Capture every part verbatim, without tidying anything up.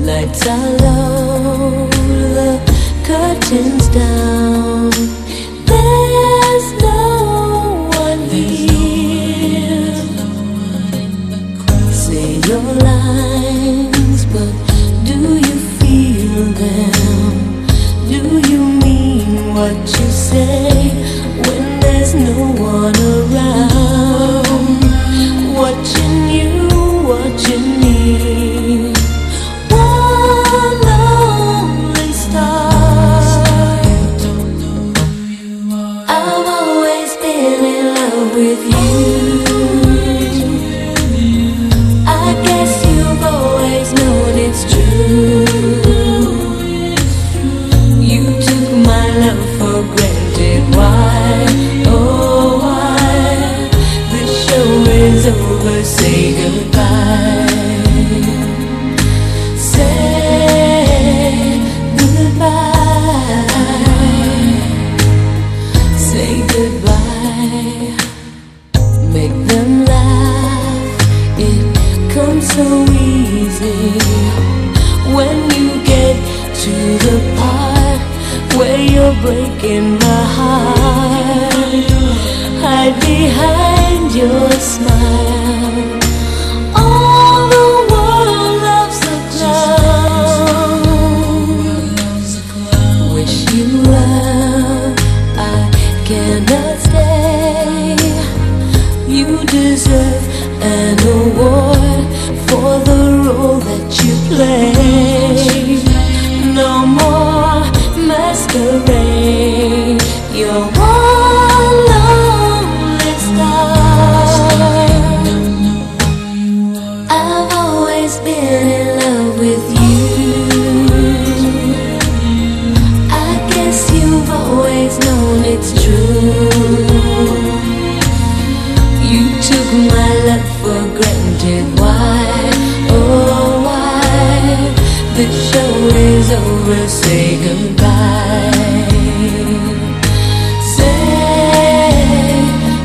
Lights are low, the curtains down. There's no one here. Say your lines, but do you feel them? Do you mean what you say when there's no one around? Watching you, watching me. One lonely star. I've always been in love with you. I guess you've always known it's true. You took my love for granted. Why, oh why? The show is over, say goodbye. Say goodbye. Say goodbye. Make them laugh, it comes so easy when you get to the part where you're breaking my heart. Hide behind your smile. All the world loves a clown. Wish you well, I cannot stay. You deserve an award for the role that you play. No more masquerade. You're one lonely star. I've always been in love with you. I guess you've always known it's true. You took my love for granted. Why, oh why? The show is over, say goodbye. Say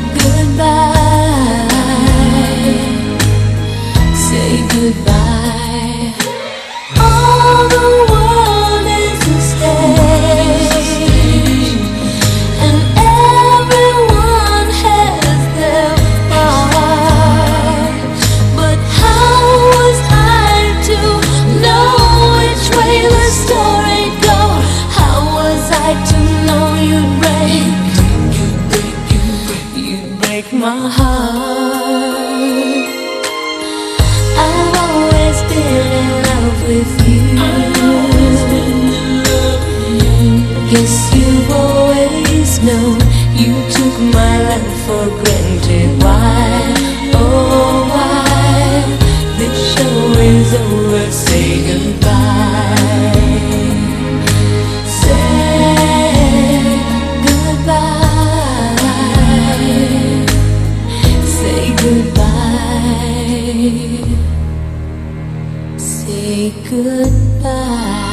goodbye. Say goodbye. All the world is a stage, and everyone has their part. But how was I to know which way the story go? How was I to know you'd break, you'd break my heart? I've always been in love with you. Guess you've always known you took my love for granted. Why, oh why? The show is over, say goodbye. Say goodbye. Say goodbye. Say goodbye.